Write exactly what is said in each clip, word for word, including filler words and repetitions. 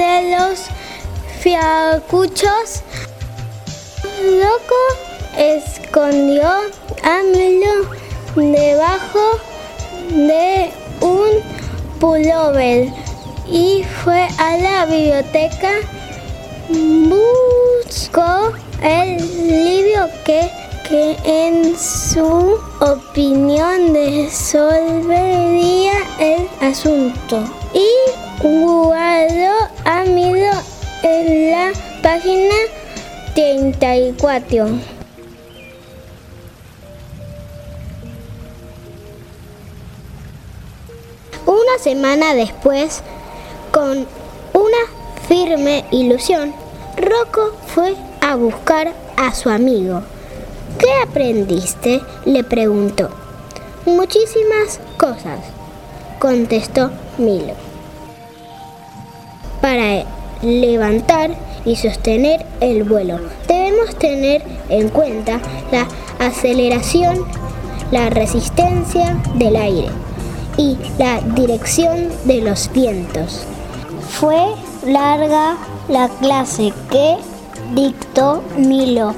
de los fiacuchos, Rocco escondió a Milo debajo de un pullover y fue a la biblioteca. Buscó el libro que, que en su opinión resolvería el asunto y guardó a Milo en la página treinta y cuatro. Una semana después, con una firme ilusión, Rocco fue a buscar a su amigo. ¿Qué aprendiste?, le preguntó. Muchísimas cosas, contestó Milo. Para levantar y sostener el vuelo, debemos tener en cuenta la aceleración, la resistencia del aire y la dirección de los vientos. Fue larga la clase que dictó Milo.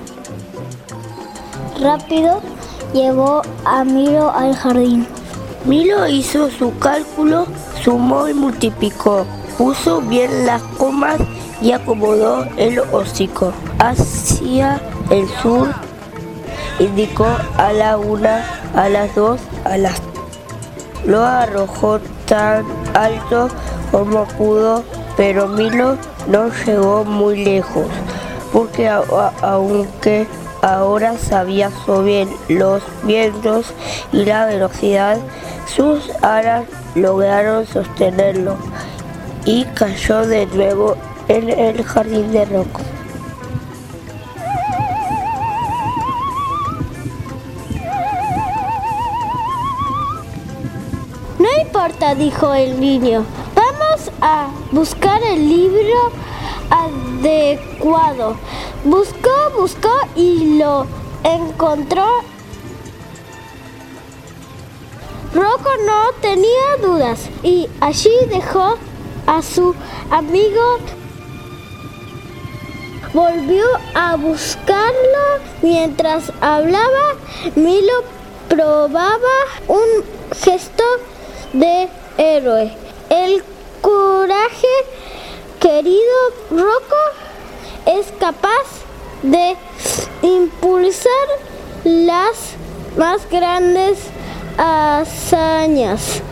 Rápido llevó a Milo al jardín. Milo hizo su cálculo, sumó y multiplicó, puso bien las comas y acomodó el hocico. Hacia el sur indicó a la una, a las dos, a las tres. Lo arrojó tan alto como pudo, pero Milo no llegó muy lejos, porque a, a, aunque ahora sabía sobre los vientos y la velocidad, sus alas lograron sostenerlo y cayó de nuevo en el jardín de Rocco. No importa, dijo el niño. Vamos a buscar el libro adecuado. Buscó, buscó y lo encontró. Rocco no tenía dudas y allí dejó a su amigo. Volvió a buscarlo. Mientras hablaba, Milo probaba un gesto de héroe. El coraje, querido Rocco, es capaz de impulsar las más grandes hazañas.